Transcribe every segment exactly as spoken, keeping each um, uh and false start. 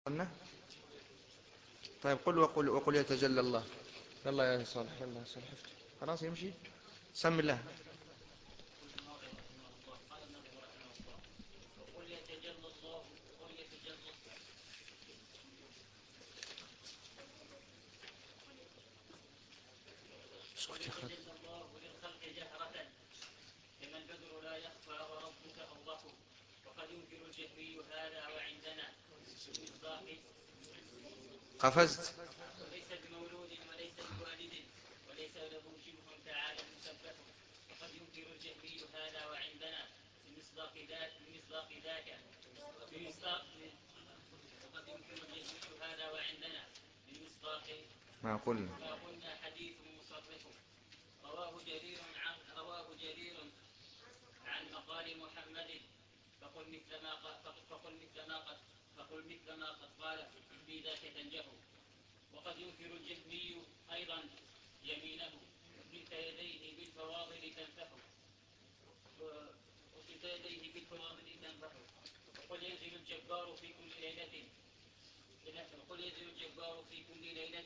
قلنا طيب قل وقل وقل يتجلى الله. يلا يا صالح، يلا يا صالح افتح. خلاص يمشي. سم الله. وقل يتجلى الله وقل يتجلى وقل يتجلى الله للخلق جهرة كما البدر لا يخفى وربك أوضح. وقد ينكر الجهمي هذا وعندنا بمصداق قفزت. وليس بمولود وليس بوالد وليس له شبه تعالى مسبح. وقد ينكر الجهمي هذا وعندنا بمصداق ذاك بمصداق ذاك بمصداق وقد ينكر الجهمي هذا وعندنا بمصداق ما قلنا ما قلنا حديث مصرح. رواه جرير عن رواه جرير عن مقال محمد فقل مثل ما فقل مثل ما قد فقل مثل ما قد قال في ذاك تنجح. وقد ينكر الجهمي أيضا يمينه وكلتا يديه بالفواضل تنفح وكلتا يديه بالفواضل تنفح. وقل ينزل الجبار في كل ليلة وقل ينزل الجبار في كل ليلة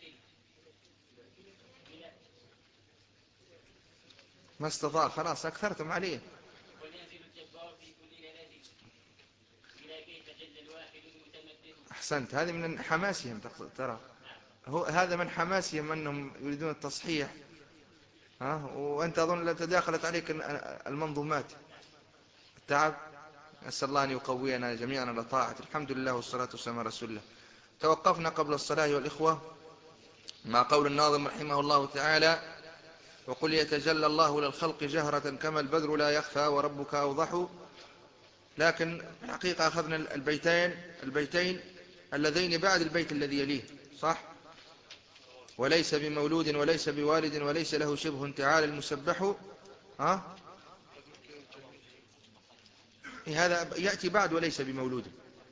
ما استطاع، خلاص أكثرتم عليه. وقل ينزل الجبار في كل ليلة إلى كيف جل الواحد المتمدد. أحسنت، هذه من حماسهم ترى. هو هذا من حماسهم أنهم يريدون التصحيح. ها، وأنت أظن لا تداخلت عليك المنظومات. التعب. أسأل الله أن يقوينا جميعا على طاعة. الحمد لله والصلاة والسلام على رسول الله. توقفنا قبل الصلاة والإخوة مع قول الناظم رحمه الله تعالى: وقل يتجلى الله للخلق جهرة كما البدر لا يخفى وربك أوضح. لكن في الحقيقة أخذنا البيتين البيتين اللذين بعد البيت الذي يليه، صح؟ وليس بمولود وليس بوالد وليس له شبه تعالى المسبح. ها؟ هذا يأتي بعد وليس بمولود.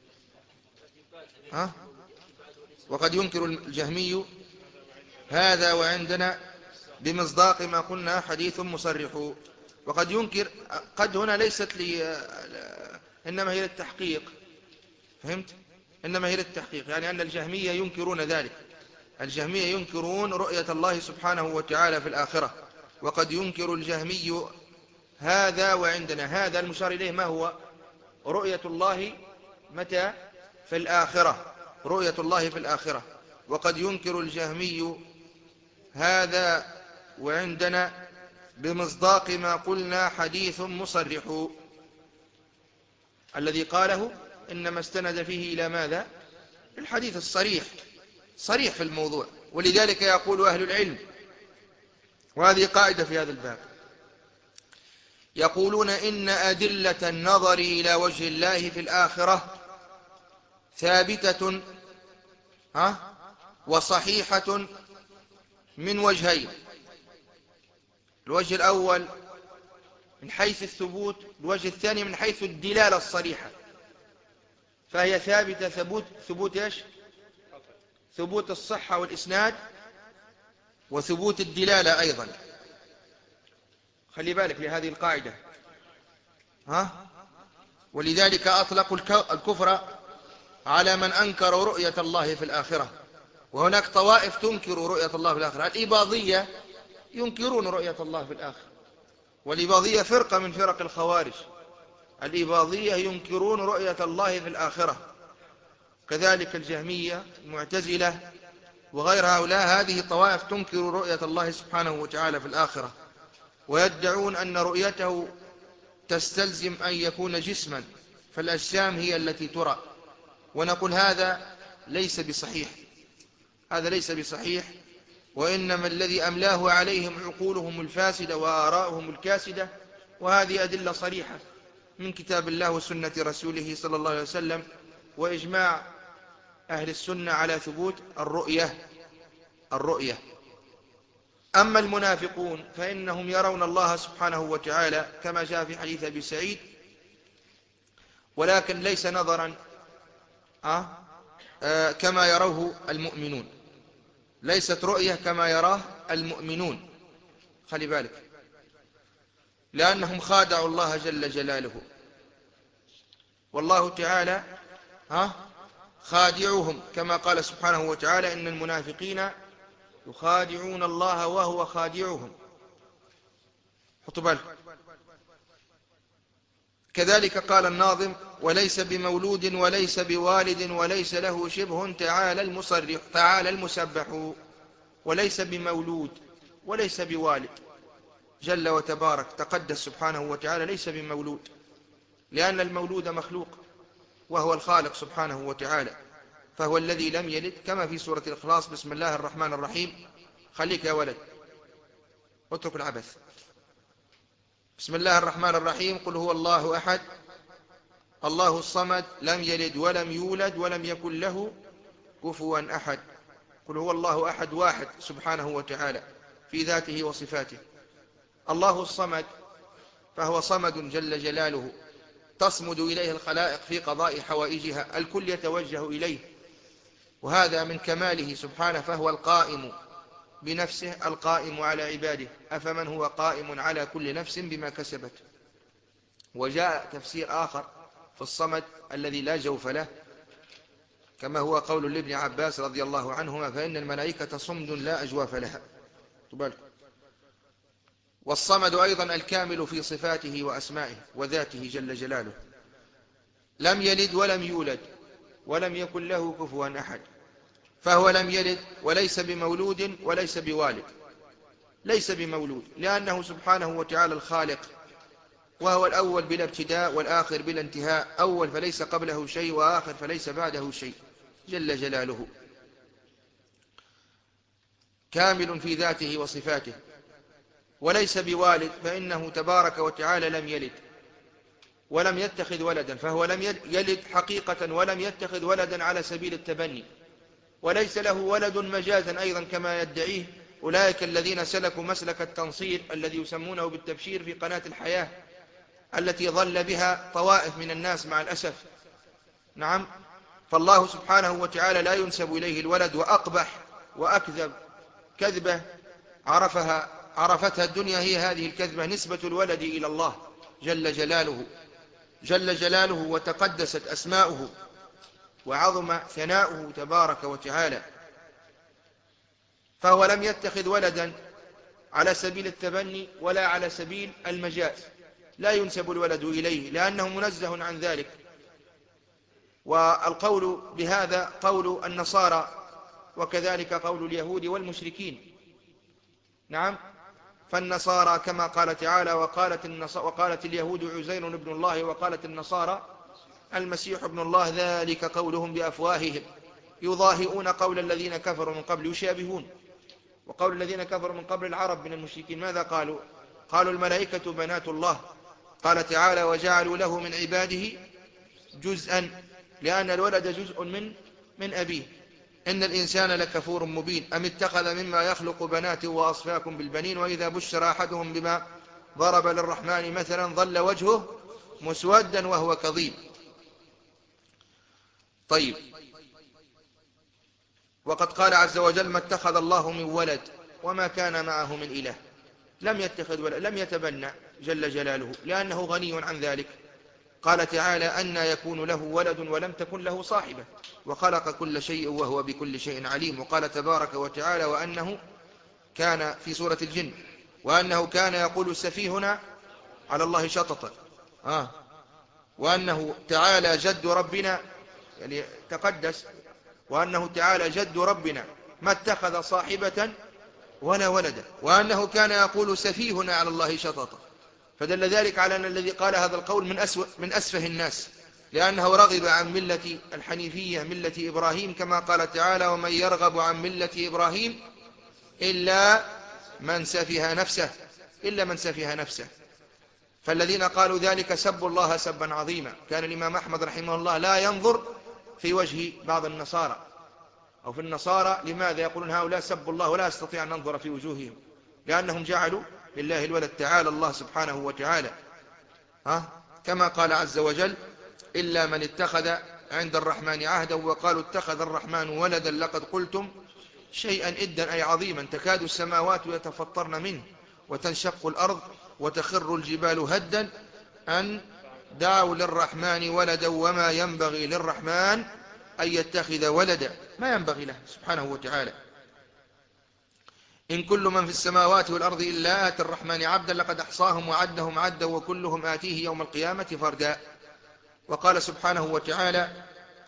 ها؟ وقد ينكر الجهمي هذا وعندنا بمصداق ما قلنا حديث مصرح. وقد ينكر، قد هنا ليست لي، إنما هي للتحقيق. فهمت؟ إنما هي للتحقيق، يعني أن الجهمية ينكرون ذلك. الجهمية ينكرون رؤية الله سبحانه وتعالى في الآخرة. وقد ينكر الجهمي هذا وعندنا. هذا المشار إليه ما هو؟ رؤية الله متى؟ في الآخرة. رؤية الله في الآخرة. وقد ينكر الجهمي هذا وعندنا بمصداق ما قلنا حديث مصرح. الذي قاله إنما استند فيه إلى ماذا؟ الحديث الصريح، صريح في الموضوع. ولذلك يقول أهل العلم، وهذه قاعدة في هذا الباب، يقولون إن أدلة النظر إلى وجه الله في الآخرة ثابتة ها وصحيحة من وجهين. الوجه الأول من حيث الثبوت، الوجه الثاني من حيث الدلالة الصريحة. فهي ثابتة ثبوت ثبوت إيش؟ ثبوت الصحة والإسناد، وثبوت الدلالة أيضا. خلي بالك لهذه القاعدة. ها؟ ولذلك أطلقوا الكفر على من أنكر رؤية الله في الآخرة. وهناك طوائف تنكر رؤية الله في الآخرة. الإباضية ينكرون رؤية الله في الآخرة، والإباضية فرقة من فرق الخوارج. الإباضية ينكرون رؤية الله في الآخرة، كذلك الجهمية، المعتزلة، وغير هؤلاء. هذه طوائف تنكر رؤية الله سبحانه وتعالى في الآخرة، ويدعون أن رؤيته تستلزم أن يكون جسما، فالأجسام هي التي ترى. ونقول هذا ليس بصحيح، هذا ليس بصحيح. وإنما الذي أملاه عليهم عقولهم الفاسدة وآراؤهم الكاسدة. وهذه أدلة صريحة من كتاب الله وسنة رسوله صلى الله عليه وسلم، وإجماع أهل السنة على ثبوت الرؤية الرؤية أما المنافقون فإنهم يرون الله سبحانه وتعالى كما جاء في حديث أبي سعيد، ولكن ليس نظرا آه آه كما يروه المؤمنون. ليست رؤية كما يراه المؤمنون. خلي بالك، لأنهم خادعوا الله جل جلاله. والله تعالى ها خادعهم، كما قال سبحانه وتعالى إن المنافقين يخادعون الله وهو خادعهم. حطوا بالكم. كذلك قال الناظم وليس بمولود وليس بوالد وليس له شبه تعالى المصرح تعالى المسبح. وليس بمولود وليس بوالد، جل وتبارك تقدس سبحانه وتعالى، ليس بمولود، لأن المولود مخلوق وهو الخالق سبحانه وتعالى، فهو الذي لم يلد، كما في سورة الإخلاص بسم الله الرحمن الرحيم. خليك يا ولد، اترك العبث. بسم الله الرحمن الرحيم قل هو الله أحد الله الصمد لم يلد ولم يولد ولم يكن له كفوا أحد. قل هو الله أحد، واحد سبحانه وتعالى في ذاته وصفاته. الله الصمد فهو صمد جل جلاله، تصمد إليه الخلائق في قضاء حوائجها، الكل يتوجه إليه، وهذا من كماله سبحانه. فهو القائم بنفسه القائم على عباده، أفمن هو قائم على كل نفس بما كسبت. وجاء تفسير آخر في الصمد الذي لا جوف له، كما هو قول لابن عباس رضي الله عنهما فإن الملائكة صمد لا أجواف لها. والصمد أيضا الكامل في صفاته وأسمائه وذاته جل جلاله، لم يلد ولم يولد ولم يكن له كفوا أحد. فهو لم يلد وليس بمولود وليس بوالد، ليس بمولود لأنه سبحانه وتعالى الخالق، وهو الأول بلا ابتداء والآخر بلا انتهاء، أول فليس قبله شيء وآخر فليس بعده شيء جل جلاله، كامل في ذاته وصفاته. وليس بوالد فإنه تبارك وتعالى لم يلد ولم يتخذ ولدا، فهو لم يلد حقيقة ولم يتخذ ولدا على سبيل التبني، وليس له ولد مجازا أيضا كما يدعيه أولئك الذين سلكوا مسلك التنصير الذي يسمونه بالتبشير في قناة الحياة، التي ظل بها طوائف من الناس مع الأسف. نعم. فالله سبحانه وتعالى لا ينسب إليه الولد، وأقبح وأكذب كذبة عرفها عرفتها الدنيا هي هذه الكذبة، نسبة الولد إلى الله جل جلاله جل جلاله وتقدست أسماؤه وعظم ثناؤه تبارك وتعالى. فهو لم يتخذ ولدا على سبيل التبني ولا على سبيل المجاز، لا ينسب الولد إليه لأنه منزه عن ذلك. والقول بهذا قول النصارى، وكذلك قول اليهود والمشركين. نعم. فالنصارى كما قال تعالى وقالت, وقالت اليهود عزير ابن الله وقالت النصارى المسيح ابن الله، ذلك قولهم بأفواههم يضاهئون قول الذين كفروا من قبل، يشابهون. وقول الذين كفروا من قبل العرب من المشركين ماذا قالوا؟ قالوا الملائكة بنات الله. قال تعالى وجعلوا له من عباده جزءا، لأن الولد جزء من من أبيه. إن الإنسان لكفور مبين أم اتخذ مما يخلق بنات وأصفاكم بالبنين وإذا بشر أحدهم بما ضرب للرحمن مثلا ظل وجهه مسودا وهو كظيم. طيب. وقد قال عز وجل ما اتخذ الله من ولد وما كان معه من إله، لم يتخذ ولد، لم يتبنى جل جلاله لأنه غني عن ذلك. قال تعالى أن يكون له ولد ولم تكن له صاحبة وخلق كل شيء وهو بكل شيء عليم. وقال تبارك وتعالى وأنه كان في سورة الجن وأنه كان يقول سفيهنا على الله شططا. آه. وأنه تعالى جد ربنا، يعني تقدس، وأنه تعالى جد ربنا ما اتخذ صاحبة ولا ولدا، وأنه كان يقول سفيهنا على الله شططا. فدل ذلك على أن الذي قال هذا القول من أسوأ من أسفه الناس، لأنه رغب عن ملة الحنيفية ملة إبراهيم، كما قال تعالى ومن يرغب عن ملة إبراهيم إلا من سفه نفسه إلا من سفه نفسه. فالذين قالوا ذلك سبوا الله سبا عظيما. كان الإمام أحمد رحمه الله لا ينظر في وجه بعض النصارى أو في النصارى. لماذا؟ يقولون هؤلاء سبوا الله ولا أستطيع أن ننظر في وجوههم، لأنهم جعلوا لله الولد. تعالى الله سبحانه وتعالى، ها؟ كما قال عز وجل إلا من اتخذ عند الرحمن عهدا وقالوا اتخذ الرحمن ولدا لقد قلتم شيئا إدا، أي عظيما، تكاد السماوات يتفطرن منه وتنشق الأرض وتخر الجبال هدا أن دعوا للرحمن ولدا وما ينبغي للرحمن أن يتخذ ولدا، ما ينبغي له سبحانه وتعالى. إن كل من في السماوات والأرض إلا آتي الرحمن عبدا لقد أحصاهم وعدهم عدا وكلهم آتيه يوم القيامة فردا. وقال سبحانه وتعالى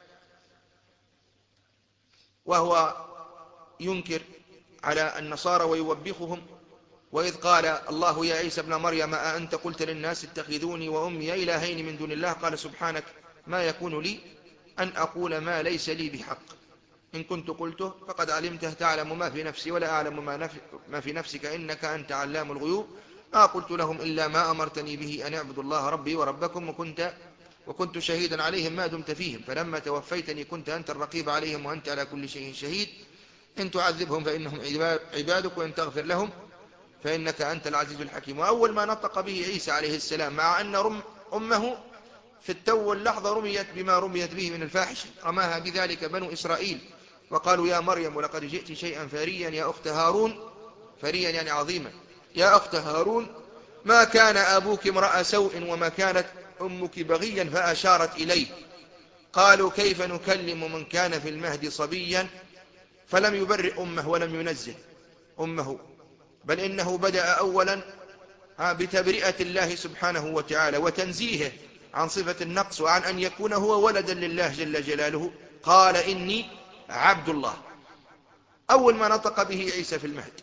وهو ينكر على النصارى ويوبخهم: وإذ قال الله يا عيسى ابن مريم أأنت قلت للناس اتخذوني وأمي إلهين من دون الله قال سبحانك ما يكون لي أن أقول ما ليس لي بحق، إن كنت قلته فقد علمته تعلم ما في نفسي ولا أعلم ما في نفسك إنك أنت علام الغيوب، ما قلت لهم إلا ما أمرتني به أن اعبدوا الله ربي وربكم وكنت وكنت شهيدا عليهم ما دمت فيهم، فلما توفيتني كنت أنت الرقيب عليهم وأنت على كل شيء شهيد، إن تعذبهم فإنهم عبادك وإن تغفر لهم فإنك أنت العزيز الحكيم. وأول ما نطق به عيسى عليه السلام مع أن رم أمه في التو اللحظة رميت بما رميت به من الفاحشة، رماها بذلك بنو إسرائيل وقالوا يا مريم لقد جئت شيئا فريا يا أخت هارون، فريا يعني عظيما، يا أخت هارون ما كان أبوك امرأ سوء وما كانت أمك بغيا فأشارت إليه، قالوا كيف نكلم من كان في المهد صبيا، فلم يبرئ أمه ولم ينزه أمه، بل إنه بدأ أولا بتبرئة الله سبحانه وتعالى وتنزيهه عن صفة النقص وعن أن يكون هو ولدا لله جل جلاله، قال إني عبد الله. أول ما نطق به عيسى في المهد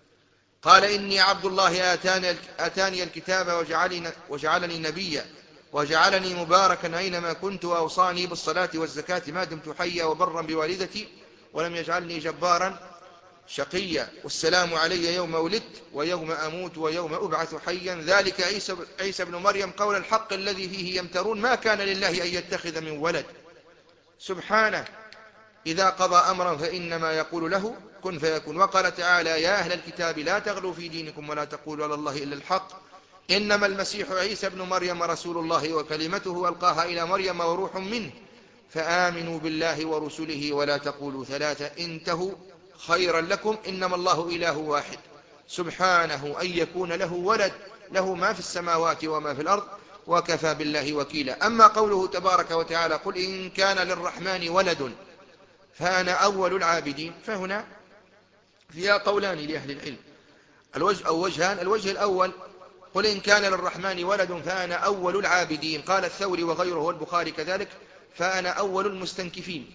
قال إني عبد الله آتاني, آتاني الكتاب وجعلني, وجعلني نبيا وجعلني مباركا أينما كنت وأوصاني بالصلاة والزكاة ما دمت حيا وبرا بوالدتي ولم يجعلني جبارا شقيا، والسلام علي يوم ولدت ويوم أموت ويوم أبعث حيا، ذلك عيسى, عيسى بن مريم قول الحق الذي فيه يمترون، ما كان لله أن يتخذ من ولد سبحانه إذا قضى أمرا فإنما يقول له كن فيكون. وقال تعالى يا أهل الكتاب لا تغلوا في دينكم ولا تقولوا على الله إلا الحق إنما المسيح عيسى بن مريم رسول الله وكلمته ألقاها إلى مريم وروح منه فآمنوا بالله ورسله ولا تقولوا ثلاثة انتهوا خيرا لكم إنما الله إله واحد سبحانه أن يكون له ولد له ما في السماوات وما في الأرض وكفى بالله وكيلا. أما قوله تبارك وتعالى قل إن كان للرحمن ولد فأنا أول العابدين، فهنا فيها قولان لأهل العلم الوجه أو وجهان. الوجه الأول قل إن كان للرحمن ولد فأنا أول العابدين، قال الثوري وغيره والبخاري كذلك فأنا أول المستنكفين،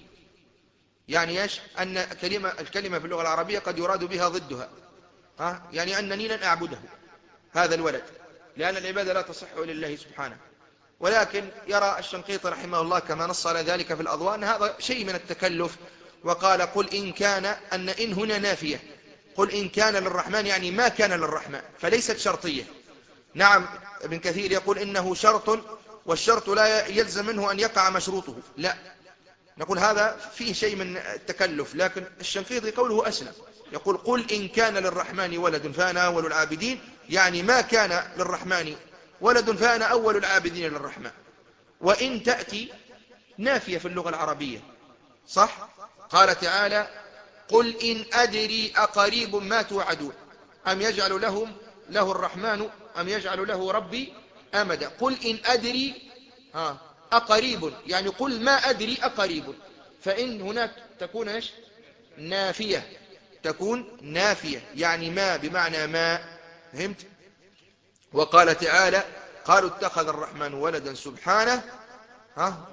يعني يش أن كلمة الكلمة في اللغة العربية قد يراد بها ضدها، ها؟ يعني أنني لن أعبده هذا الولد لأن العبادة لا تصح لله سبحانه، ولكن يرى الشنقيطي رحمه الله كما نص على ذلك في الأضواء أن هذا شيء من التكلف، وقال قل إن كان أن إن هنا نافية، قل إن كان للرحمن يعني ما كان للرحمن فليست شرطية. نعم ابن كثير يقول إنه شرط والشرط لا يلزم منه أن يقع مشروطه، لا نقول هذا فيه شيء من التكلف، لكن الشنقيطي قوله أسلم، يقول قل إن كان للرحمن ولد فأنا أول العابدين، يعني ما كان للرحمن ولد فأنا أول العابدين للرحمن. وإن تأتي نافية في اللغة العربية صح، قال تعالى قل إن أدري أقريب ما توعدون أم يجعل لهم له الرحمن أم يجعل له ربي أمدا، قل إن أدري ها أقريب يعني قل ما أدري أقريب، فإن هناك تكون إيش نافية، تكون نافية يعني ما بمعنى ما، فهمت؟ وقال تعالى قالوا اتخذ الرحمن ولدا سبحانه ها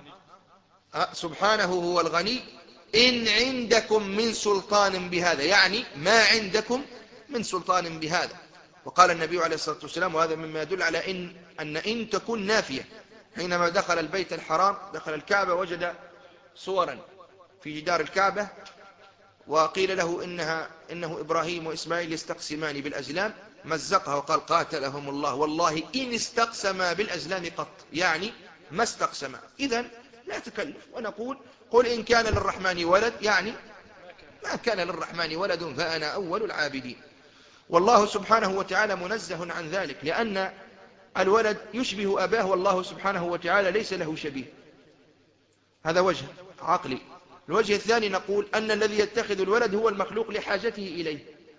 سبحانه هو الغني إن عندكم من سلطان بهذا، يعني ما عندكم من سلطان بهذا. وقال النبي عليه الصلاة والسلام وهذا مما يدل على إن أن إن تكون نافية، حينما دخل البيت الحرام دخل الكعبة وجد صورا في جدار الكعبة وقيل له إنها إنه إبراهيم وإسماعيل يستقسمان بالأزلام، مزقها وقال قاتلهم الله والله إن استقسما بالأزلام قط، يعني ما استقسما. إذن لا تكلف، ونقول قل إن كان للرحمن ولد يعني ما كان للرحمن ولد فأنا أول العابدين. والله سبحانه وتعالى منزه عن ذلك لأن الولد يشبه أباه والله سبحانه وتعالى ليس له شبيه، هذا وجه عقلي. الوجه الثاني نقول أن الذي يتخذ الولد هو المخلوق لحاجته إليه،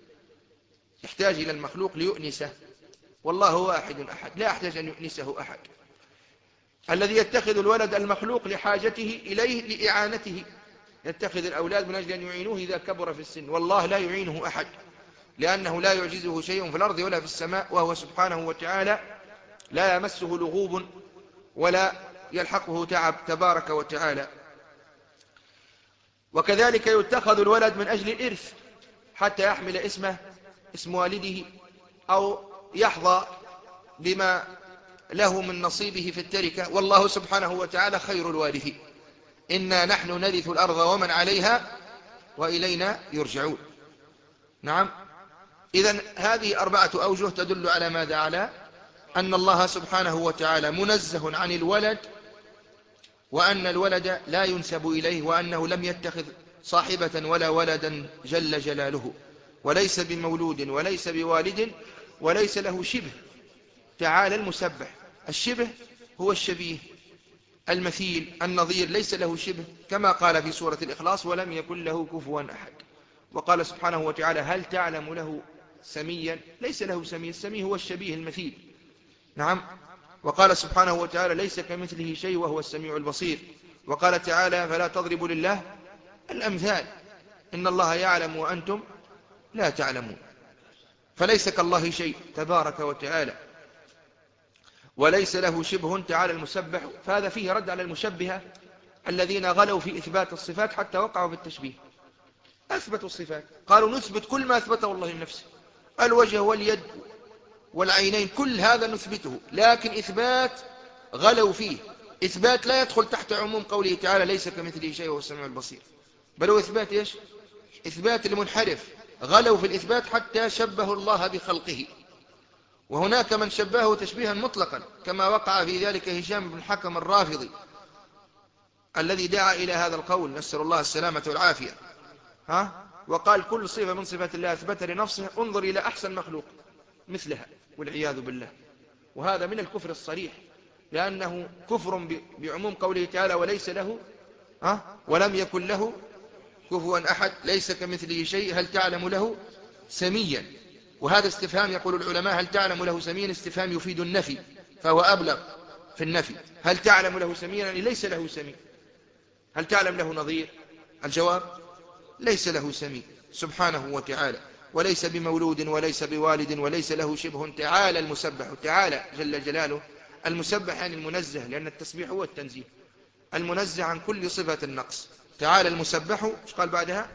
يحتاج إلى المخلوق ليؤنسه، والله واحد أحد لا يحتاج أن يؤنسه أحد. الذي يتخذ الولد المخلوق لحاجته إليه لإعانته، يتخذ الأولاد من أجل أن يعينوه إذا كبر في السن، والله لا يعينه أحد، لأنه لا يعجزه شيء في الأرض ولا في السماء، وهو سبحانه وتعالى لا يمسه لغوب ولا يلحقه تعب تبارك وتعالى. وكذلك يتخذ الولد من أجل الإرث، حتى يحمل اسمه اسم والده، أو يحظى بما له من نصيبه في التركة، والله سبحانه وتعالى خير الوارثين. إنا نحن نرث الأرض ومن عليها وإلينا يرجعون. نعم. إذن هذه أربعة أوجه تدل على ماذا؟ على أن الله سبحانه وتعالى منزه عن الولد، وأن الولد لا ينسب إليه، وأنه لم يتخذ صاحبة ولا ولدا جل جلاله، وليس بمولود وليس بوالد وليس له شبه. تعالى المسبح. الشبه هو الشبيه، المثيل، النظير، ليس له شبه، كما قال في سورة الإخلاص: ولم يكن له كفوا أحد. وقال سبحانه وتعالى: هل تعلم له سميا؟ ليس له سمي، السمي هو الشبيه المثيل. نعم. وقال سبحانه وتعالى: ليس كمثله شيء وهو السميع البصير. وقال تعالى: فلا تضربوا لله الأمثال إن الله يعلم وأنتم لا تعلمون. فليس كالله شيء تبارك وتعالى، وليس له شبه، تعالى المسبح. فهذا فيه رد على المشبهة الذين غلوا في إثبات الصفات حتى وقعوا في التشبيه. أثبتوا الصفات، قالوا نثبت كل ما أثبته الله لنفسه، الوجه واليد والعينين، كل هذا نثبته، لكن إثبات غلوا فيه، إثبات لا يدخل تحت عموم قوله تعالى: ليس كمثله شيء وهو السميع البصير، بل هو إثبات إيش؟ إثبات المنحرف. غلوا في الإثبات حتى شبهوا الله بخلقه. وهناك من شبهه تشبيها مطلقا، كما وقع في ذلك هشام بن الحكم الرافضي الذي دعا إلى هذا القول، نسأل الله السلامة والعافية. ها؟ وقال: كل صفة من صفات الله أثبت لنفسه، انظر إلى أحسن مخلوق مثلها، والعياذ بالله. وهذا من الكفر الصريح، لأنه كفر بعموم قوله تعالى: وليس له ها؟ ولم يكن له كفوا أحد، ليس كمثله شيء، هل تعلم له سميا. وهذا استفهام، يقول العلماء: هل تعلم له سميا استفهام يفيد النفي، فهو أبلغ في النفي. هل تعلم له سميا يعني ليس له سمي. هل تعلم له نظير؟ الجواب: ليس له سمي سبحانه وتعالى، وليس بمولود وليس بوالد وليس له شبه. تعالى المسبح، تعالى جل جلاله. المسبح يعني المنزه، لأن التسبيح هو التنزيه، المنزه عن كل صفة النقص. تعالى المسبح. ايش قال بعدها؟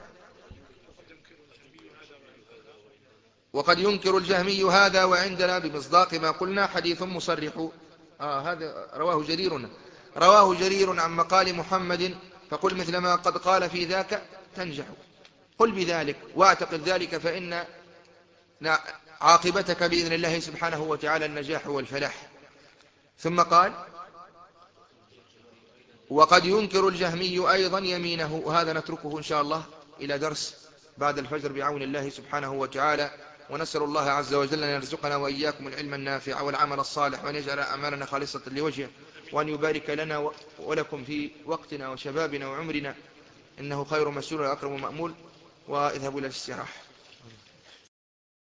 وقد ينكر الجهمي هذا، وعندنا بمصداق ما قلنا حديث مصرح. آه هذا رواه جرير، رواه جرير عن مقال محمد: فقل مثل ما قد قال في ذاك تنجح. قل بذلك واعتقد ذلك، فإن عاقبتك بإذن الله سبحانه وتعالى النجاح والفلاح. ثم قال: وقد ينكر الجهمي أيضا يمينه. وهذا نتركه إن شاء الله إلى درس بعد الفجر بعون الله سبحانه وتعالى. ونسأل الله عز وجل أن يرزقنا وإياكم العلم النافع والعمل الصالح، وأن يجعل أعمالنا خالصة لوجهه، وأن يبارك لنا ولكم في وقتنا وشبابنا وعمرنا، إنه خير مسؤول وأكرم مأمول. واذهبوا إلى الاستراحة.